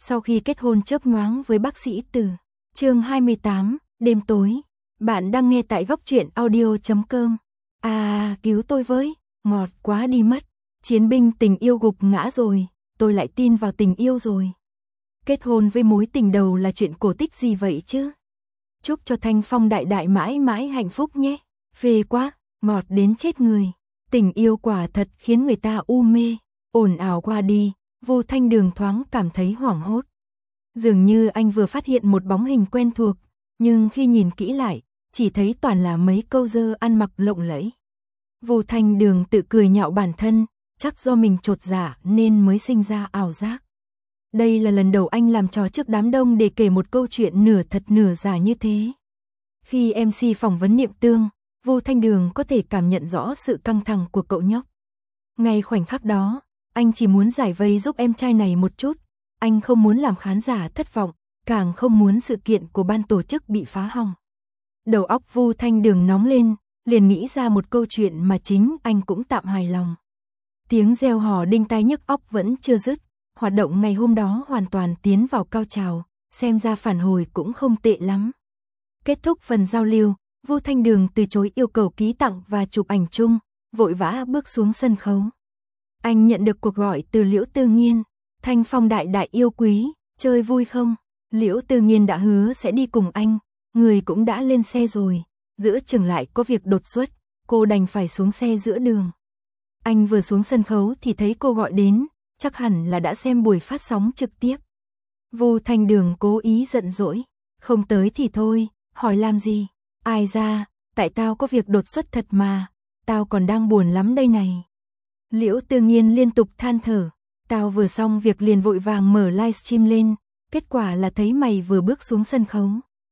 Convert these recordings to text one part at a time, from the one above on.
Sau khi kết hôn chớp nhoáng với bác sĩ Từ. Chương 28, đêm tối. Bạn đang nghe tại góc truyện audio.com. Cứu tôi với, ngọt quá đi mất. Chiến binh tình yêu gục ngã rồi, tôi lại tin vào tình yêu rồi. Kết hôn với mối tình đầu là chuyện cổ tích gì vậy chứ? Chúc cho Thanh Phong đại đại mãi mãi hạnh phúc nhé. Phê quá, ngọt đến chết người. Tình yêu quả thật khiến người ta u mê. Ồn ào qua đi, Vu Thanh Đường thoáng cảm thấy hoảng hốt. Dường như anh vừa phát hiện một bóng hình quen thuộc, nhưng khi nhìn kỹ lại, chỉ thấy toàn là mấy câu dơ ăn mặc lộng lẫy. Vu Thanh Đường tự cười nhạo bản thân, chắc do mình chột dạ nên mới sinh ra ảo giác. Đây là lần đầu anh làm trò trước đám đông để kể một câu chuyện nửa thật nửa giả như thế. Khi MC phỏng vấn Niệm Tương, Vu Thanh Đường có thể cảm nhận rõ sự căng thẳng của cậu nhóc. Ngay khoảnh khắc đó, anh chỉ muốn giải vây giúp em trai này một chút. Anh không muốn làm khán giả thất vọng, càng không muốn sự kiện của ban tổ chức bị phá hỏng. Đầu óc Vu Thanh Đường nóng lên, liền nghĩ ra một câu chuyện mà chính anh cũng tạm hài lòng. Tiếng reo hò đinh tai nhức óc vẫn chưa dứt, hoạt động ngày hôm đó hoàn toàn tiến vào cao trào, xem ra phản hồi cũng không tệ lắm. Kết thúc phần giao lưu, Vu Thanh Đường từ chối yêu cầu ký tặng và chụp ảnh chung, vội vã bước xuống sân khấu. Anh nhận được cuộc gọi từ Liễu Tư Nghiên. Thanh Phong đại đại yêu quý, chơi vui không? Liễu Tư Nghiên đã hứa sẽ đi cùng anh, người cũng đã lên xe rồi, giữa chừng lại có việc đột xuất, cô đành phải xuống xe giữa đường. Anh vừa xuống sân khấu thì thấy cô gọi đến, chắc hẳn là đã xem buổi phát sóng trực tiếp. Vu Thanh Đường cố ý giận dỗi, không tới thì thôi, hỏi làm gì? Ai ra, tại tao có việc đột xuất thật mà, tao còn đang buồn lắm đây này. Liễu Tư Nghiên liên tục than thở. Tao vừa xong việc liền vội vàng mở livestream lên, kết quả là thấy mày vừa bước xuống sân khấu.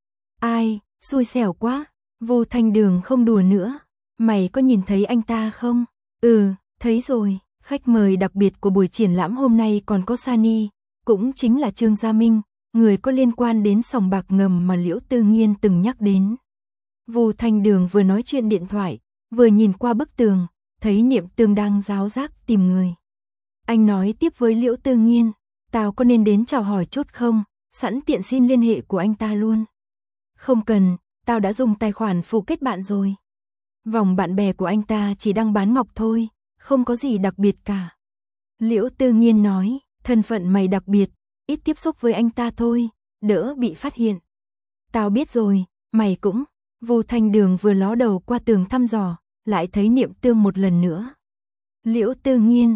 Ai, xui xẻo quá, Vu Thanh Đường không đùa nữa. Mày có nhìn thấy anh ta không? Ừ, thấy rồi, khách mời đặc biệt của buổi triển lãm hôm nay còn có Sani, cũng chính là Trương Gia Minh, người có liên quan đến sòng bạc ngầm mà Liễu Tư Nghiên từng nhắc đến. Vu Thanh Đường vừa nói chuyện điện thoại, vừa nhìn qua bức tường, thấy Niệm Tương đang ráo rác tìm người. Anh nói tiếp với Liễu Tư Nghiên, tao có nên đến chào hỏi chút không, sẵn tiện xin liên hệ của anh ta luôn. Không cần, tao đã dùng tài khoản phụ kết bạn rồi. Vòng bạn bè của anh ta chỉ đang bán ngọc thôi, không có gì đặc biệt cả. Liễu Tư Nghiên nói, thân phận mày đặc biệt, ít tiếp xúc với anh ta thôi, đỡ bị phát hiện. Tao biết rồi, mày cũng. Vu Thanh Đường vừa ló đầu qua tường thăm dò, lại thấy Niệm Tương một lần nữa. Liễu Tư Nghiên,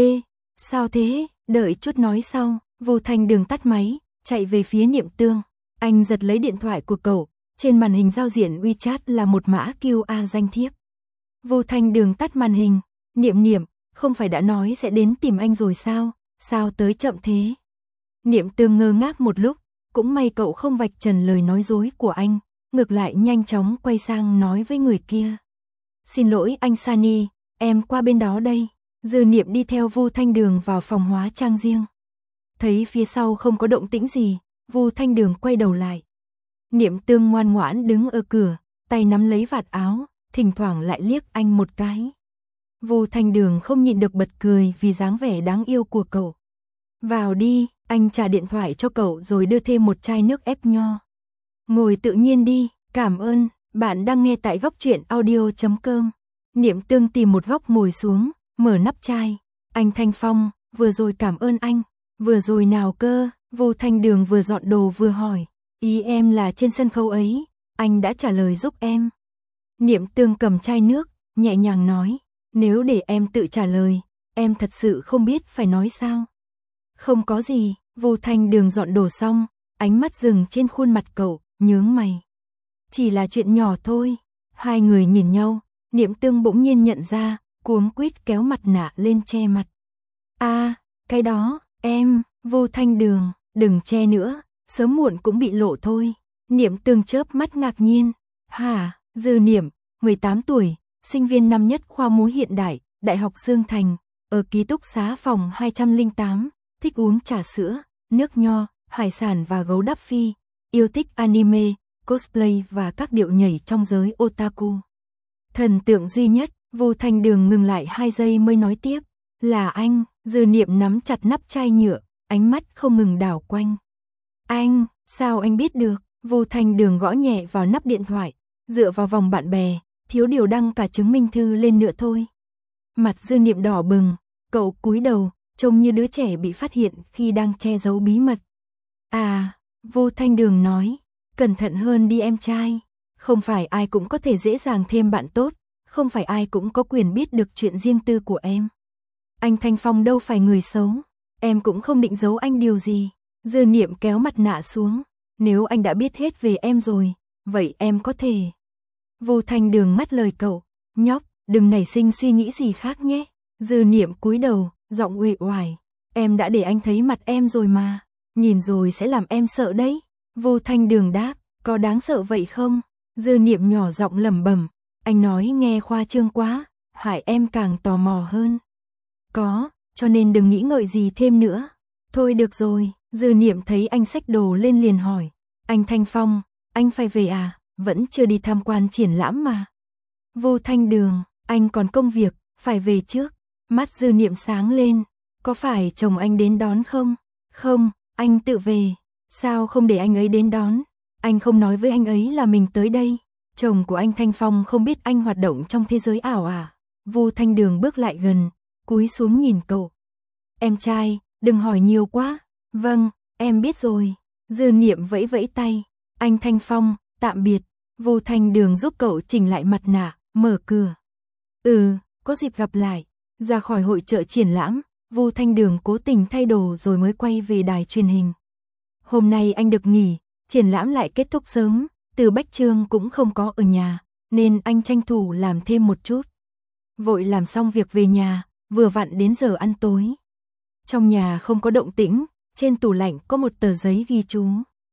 sao thế, đợi chút nói sau. Vu Thanh Đường tắt máy, chạy về phía Niệm Tương. Anh giật lấy điện thoại của cậu, trên màn hình giao diện WeChat là một mã QR danh thiếp. Vu Thanh Đường tắt màn hình, Niệm, không phải đã nói sẽ đến tìm anh rồi sao tới chậm thế? Niệm Tương ngơ ngác một lúc, cũng may cậu không vạch trần lời nói dối của anh, ngược lại nhanh chóng quay sang nói với người kia. Xin lỗi anh Sani, em qua bên đó đây. Dư Niệm đi theo Vu Thanh Đường vào phòng hóa trang riêng. Thấy phía sau không có động tĩnh gì, Vu Thanh Đường quay đầu lại. Niệm Tương ngoan ngoãn đứng ở cửa, tay nắm lấy vạt áo, thỉnh thoảng lại liếc anh một cái. Vu Thanh Đường không nhịn được bật cười vì dáng vẻ đáng yêu của cậu. Vào đi, anh trả điện thoại cho cậu rồi đưa thêm một chai nước ép nho. Ngồi tự nhiên đi, cảm ơn, bạn đang nghe tại góc truyện audio.com. Niệm Tương tìm một góc ngồi xuống, mở nắp chai. Anh Thanh Phong, vừa rồi cảm ơn anh. Vừa rồi nào cơ? Vu Thanh Đường vừa dọn đồ vừa hỏi. Ý em là trên sân khấu ấy, anh đã trả lời giúp em. Niệm Tương cầm chai nước, nhẹ nhàng nói. Nếu để em tự trả lời, em thật sự không biết phải nói sao. Không có gì, Vu Thanh Đường dọn đồ xong, ánh mắt dừng trên khuôn mặt cậu, nhướng mày. Chỉ là chuyện nhỏ thôi. Hai người nhìn nhau, Niệm Tương bỗng nhiên nhận ra, cuống quýt kéo mặt nạ lên che mặt. Cái đó, em, Vu Thanh Đường, đừng che nữa, sớm muộn cũng bị lộ thôi. Niệm Tương chớp mắt ngạc nhiên. Hả? Dư Niệm, 18 tuổi, sinh viên năm nhất khoa múa hiện đại, Đại học Dương Thành, ở ký túc xá phòng 208, thích uống trà sữa, nước nho, hải sản và gấu đắp phi, yêu thích anime, cosplay và các điệu nhảy trong giới otaku. Thần tượng duy nhất, Vu Thanh Đường ngừng lại 2 giây mới nói tiếp, là anh. Dư Niệm nắm chặt nắp chai nhựa, ánh mắt không ngừng đảo quanh. Anh, sao anh biết được? Vu Thanh Đường gõ nhẹ vào nắp điện thoại, dựa vào vòng bạn bè, thiếu điều đăng cả chứng minh thư lên nữa thôi. Mặt Dư Niệm đỏ bừng, cậu cúi đầu, trông như đứa trẻ bị phát hiện khi đang che giấu bí mật. À, Vu Thanh Đường nói, cẩn thận hơn đi em trai, không phải ai cũng có thể dễ dàng thêm bạn tốt, không phải ai cũng có quyền biết được chuyện riêng tư của em. Anh Thanh Phong đâu phải người xấu, em cũng không định giấu anh điều gì. Dư Niệm kéo mặt nạ xuống, nếu anh đã biết hết về em rồi, vậy em có thể. Vu Thanh Đường ngắt lời cậu, nhóc, đừng nảy sinh suy nghĩ gì khác nhé. Dư Niệm cúi đầu, giọng uể oải, em đã để anh thấy mặt em rồi mà, nhìn rồi sẽ làm em sợ đấy. Vu Thanh Đường đáp, có đáng sợ vậy không? Dư Niệm nhỏ giọng lẩm bẩm, anh nói nghe khoa trương quá, hại em càng tò mò hơn. Có, cho nên đừng nghĩ ngợi gì thêm nữa. Thôi được rồi, Dư Niệm thấy anh xách đồ lên liền hỏi, anh Thanh Phong, anh phải về à, vẫn chưa đi tham quan triển lãm mà. Vu Thanh Đường, anh còn công việc, phải về trước. Mắt Dư Niệm sáng lên, có phải chồng anh đến đón không? Không, anh tự về. Sao không để anh ấy đến đón? Anh không nói với anh ấy là mình tới đây. Chồng của anh Thanh Phong không biết anh hoạt động trong thế giới ảo à? Vu Thanh Đường bước lại gần, cúi xuống nhìn cậu. Em trai, đừng hỏi nhiều quá. Vâng, em biết rồi. Dư Niệm vẫy vẫy tay. Anh Thanh Phong, tạm biệt. Vu Thanh Đường giúp cậu chỉnh lại mặt nạ, mở cửa. Có dịp gặp lại. Ra khỏi hội chợ triển lãm, Vu Thanh Đường cố tình thay đồ rồi mới quay về đài truyền hình. Hôm nay anh được nghỉ, triển lãm lại kết thúc sớm, Từ Bách Trương cũng không có ở nhà, nên anh tranh thủ làm thêm một chút. Vội làm xong việc về nhà, vừa vặn đến giờ ăn tối. Trong nhà không có động tĩnh, trên tủ lạnh có một tờ giấy ghi chú.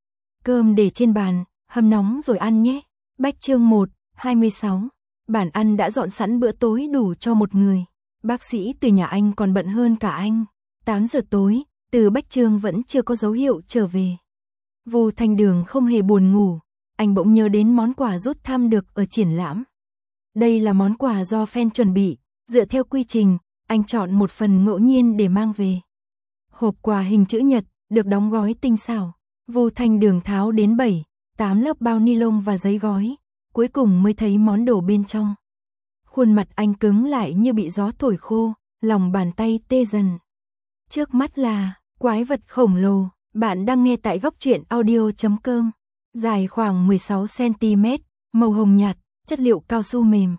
Cơm để trên bàn, hâm nóng rồi ăn nhé. Bách Trương 1/26. Bản ăn đã dọn sẵn bữa tối đủ cho một người. Bác sĩ từ nhà anh còn bận hơn cả anh. 8 giờ tối, Từ Bách Trương vẫn chưa có dấu hiệu trở về. Vu Thanh Đường không hề buồn ngủ, anh bỗng nhớ đến món quà rút thăm được ở triển lãm. Đây là món quà do fan chuẩn bị, dựa theo quy trình, anh chọn một phần ngẫu nhiên để mang về. Hộp quà hình chữ nhật, được đóng gói tinh xảo. Vu Thanh Đường tháo đến 7-8 lớp bao ni lông và giấy gói, cuối cùng mới thấy món đồ bên trong. Khuôn mặt anh cứng lại như bị gió thổi khô, lòng bàn tay tê dần. Trước mắt là quái vật khổng lồ. Bạn đang nghe tại góc truyện audio.com. Dài khoảng 16 cm, màu hồng nhạt, chất liệu cao su mềm.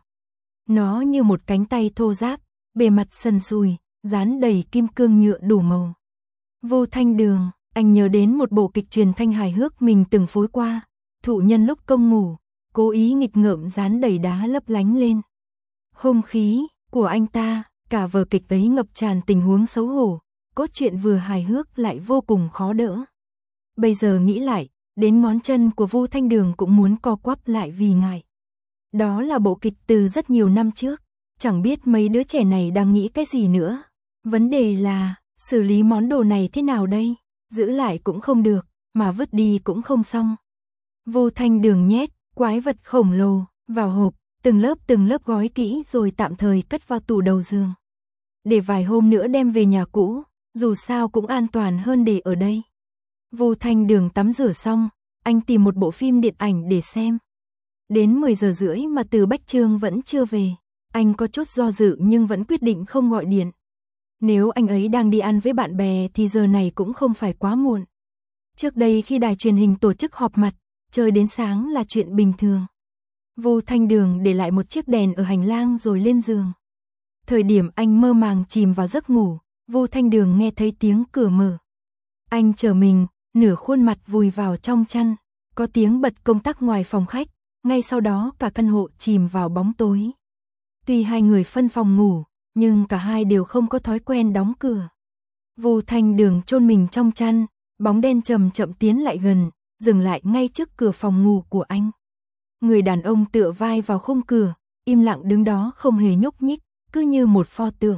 Nó như một cánh tay thô ráp, bề mặt sần sùi, dán đầy kim cương nhựa đủ màu. Vu Thanh Đường, anh nhớ đến một bộ kịch truyền thanh hài hước mình từng phối qua. Thụ nhân lúc công ngủ, cố ý nghịch ngợm dán đầy đá lấp lánh lên. Hung khí của anh ta, cả vở kịch ấy ngập tràn tình huống xấu hổ, cốt truyện vừa hài hước lại vô cùng khó đỡ. Bây giờ nghĩ lại, đến ngón chân của Vu Thanh Đường cũng muốn co quắp lại vì ngại. Đó là bộ kịch từ rất nhiều năm trước, chẳng biết mấy đứa trẻ này đang nghĩ cái gì nữa. Vấn đề là, xử lý món đồ này thế nào đây? Giữ lại cũng không được, mà vứt đi cũng không xong. Vu Thanh Đường nhét quái vật khổng lồ vào hộp, từng lớp gói kỹ rồi tạm thời cất vào tủ đầu giường. Để vài hôm nữa đem về nhà cũ, dù sao cũng an toàn hơn để ở đây. Vu Thanh Đường tắm rửa xong, anh tìm một bộ phim điện ảnh để xem. Đến 10 giờ rưỡi mà Từ Bách Trương vẫn chưa về. Anh có chút do dự nhưng vẫn quyết định không gọi điện. Nếu anh ấy đang đi ăn với bạn bè thì giờ này cũng không phải quá muộn. Trước đây khi đài truyền hình tổ chức họp mặt, chơi đến sáng là chuyện bình thường. Vu Thanh Đường để lại một chiếc đèn ở hành lang rồi lên giường. Thời điểm anh mơ màng chìm vào giấc ngủ, Vu Thanh Đường nghe thấy tiếng cửa mở. Anh trở mình, nửa khuôn mặt vùi vào trong chăn, có tiếng bật công tắc ngoài phòng khách, ngay sau đó cả căn hộ chìm vào bóng tối. Tuy hai người phân phòng ngủ, nhưng cả hai đều không có thói quen đóng cửa. Vu Thanh Đường chôn mình trong chăn, bóng đen chậm chậm tiến lại gần, dừng lại ngay trước cửa phòng ngủ của anh. Người đàn ông tựa vai vào khung cửa, im lặng đứng đó không hề nhúc nhích, cứ như một pho tượng.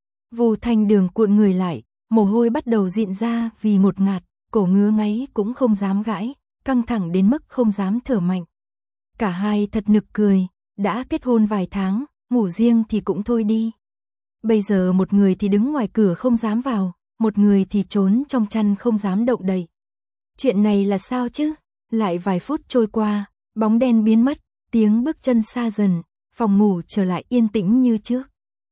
Vu Thanh Đường cuộn người lại, mồ hôi bắt đầu rịn ra vì ngột ngạt, cổ ngứa ngáy cũng không dám gãi, căng thẳng đến mức không dám thở mạnh. Cả hai thật nực cười, đã kết hôn vài tháng, ngủ riêng thì cũng thôi đi. Bây giờ một người thì đứng ngoài cửa không dám vào, một người thì trốn trong chăn không dám động đậy. Chuyện này là sao chứ? Lại vài phút trôi qua, bóng đen biến mất, tiếng bước chân xa dần, phòng ngủ trở lại yên tĩnh như trước.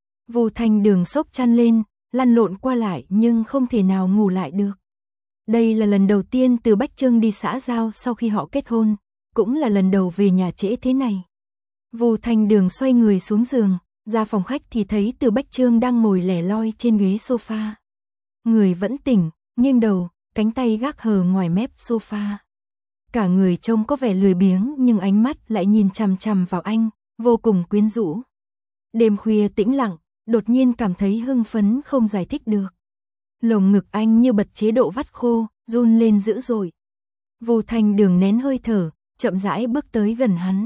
Vu Thanh Đường xốc chăn lên, lăn lộn qua lại nhưng không thể nào ngủ lại được. Đây là lần đầu tiên Từ Bách Trương đi xã giao sau khi họ kết hôn, cũng là lần đầu về nhà trễ thế này. Vu Thanh Đường xoay người xuống giường, ra phòng khách thì thấy Từ Bách Trương đang ngồi lẻ loi trên ghế sofa. Người vẫn tỉnh, nghiêng đầu, cánh tay gác hờ ngoài mép sofa. Cả người trông có vẻ lười biếng nhưng ánh mắt lại nhìn chằm chằm vào anh, vô cùng quyến rũ. Đêm khuya tĩnh lặng, đột nhiên cảm thấy hưng phấn không giải thích được. Lồng ngực anh như bật chế độ vắt khô, run lên dữ dội. Vu Thanh Đường nén hơi thở, chậm rãi bước tới gần hắn.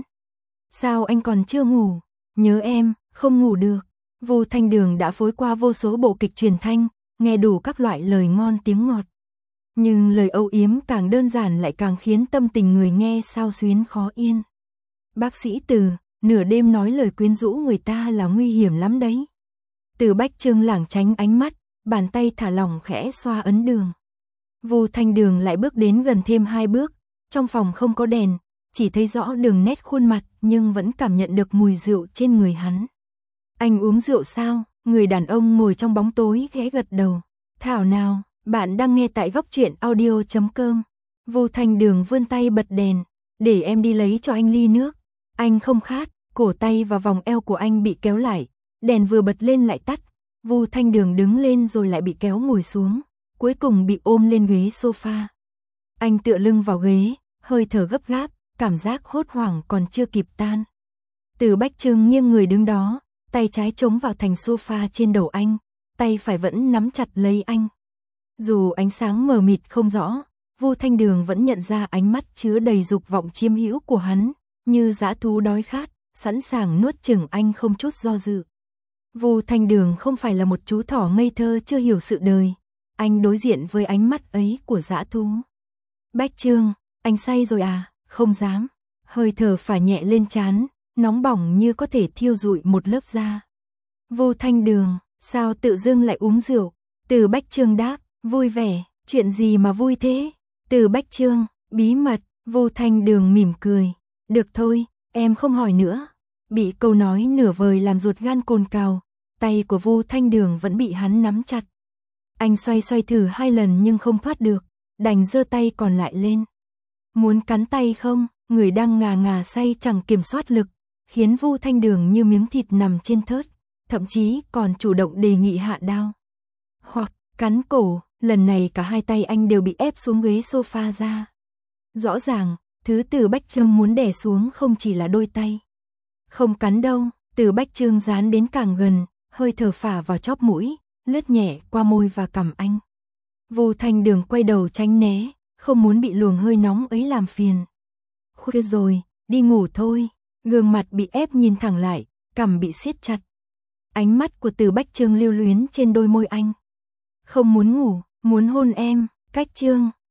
Sao anh còn chưa ngủ? Nhớ em, không ngủ được. Vu Thanh Đường đã phối qua vô số bộ kịch truyền thanh, nghe đủ các loại lời ngon tiếng ngọt. Nhưng lời âu yếm càng đơn giản lại càng khiến tâm tình người nghe xao xuyến khó yên. Bác sĩ Từ, nửa đêm nói lời quyến rũ người ta là nguy hiểm lắm đấy. Từ Bách Trương lảng tránh ánh mắt, bàn tay thả lỏng khẽ xoa ấn đường. Vu Thanh Đường lại bước đến gần thêm 2 bước, trong phòng không có đèn, chỉ thấy rõ đường nét khuôn mặt nhưng vẫn cảm nhận được mùi rượu trên người hắn. Anh uống rượu sao? Người đàn ông ngồi trong bóng tối khẽ gật đầu. Thảo nào, bạn đang nghe tại góc truyện audio.com. Vu Thanh Đường vươn tay bật đèn, để em đi lấy cho anh ly nước. Anh không khát, cổ tay và vòng eo của anh bị kéo lại, đèn vừa bật lên lại tắt. Vu Thanh Đường đứng lên rồi lại bị kéo ngồi xuống, cuối cùng bị ôm lên ghế sofa. Anh tựa lưng vào ghế, hơi thở gấp gáp, cảm giác hốt hoảng còn chưa kịp tan. Từ Bách Trương nghiêng người đứng đó, tay trái chống vào thành sofa trên đầu anh, tay phải vẫn nắm chặt lấy anh. Dù ánh sáng mờ mịt không rõ, Vu Thanh Đường vẫn nhận ra ánh mắt chứa đầy dục vọng chiếm hữu của hắn, như dã thú đói khát, sẵn sàng nuốt chửng anh không chút do dự. Vu Thanh Đường không phải là một chú thỏ ngây thơ chưa hiểu sự đời, anh đối diện với ánh mắt ấy của dã thú. Bách Trương, anh say rồi à? Không dám. Hơi thở phả nhẹ lên trán, nóng bỏng như có thể thiêu rụi một lớp da. Vu Thanh Đường, sao tự dưng lại uống rượu? Từ Bách Trương đáp, vui vẻ, chuyện gì mà vui thế? Từ Bách Trương, bí mật. Vu Thanh Đường mỉm cười, được thôi, em không hỏi nữa. Bị câu nói nửa vời làm ruột gan cồn cào, tay của Vu Thanh Đường vẫn bị hắn nắm chặt. Anh xoay xoay thử 2 lần nhưng không thoát được, đành giơ tay còn lại lên. Muốn cắn tay không? Người đang ngà ngà say chẳng kiểm soát lực, khiến Vu Thanh Đường như miếng thịt nằm trên thớt, thậm chí còn chủ động đề nghị hạ đao. Hoặc cắn cổ, lần này cả 2 tay anh đều bị ép xuống ghế sofa ra. Rõ ràng, thứ Từ Bách Trương muốn đè xuống không chỉ là đôi tay. Không cắn đâu, Từ Bách Trương dán đến càng gần, hơi thở phả vào chóp mũi, lướt nhẹ qua môi và cằm anh. Vu Thanh Đường quay đầu tránh né, không muốn bị luồng hơi nóng ấy làm phiền. Khuya rồi, đi ngủ thôi. Gương mặt bị ép nhìn thẳng lại, cằm bị siết chặt. Ánh mắt của Từ Bách Trương lưu luyến trên đôi môi anh. Không muốn ngủ, muốn hôn em. Cách Trương,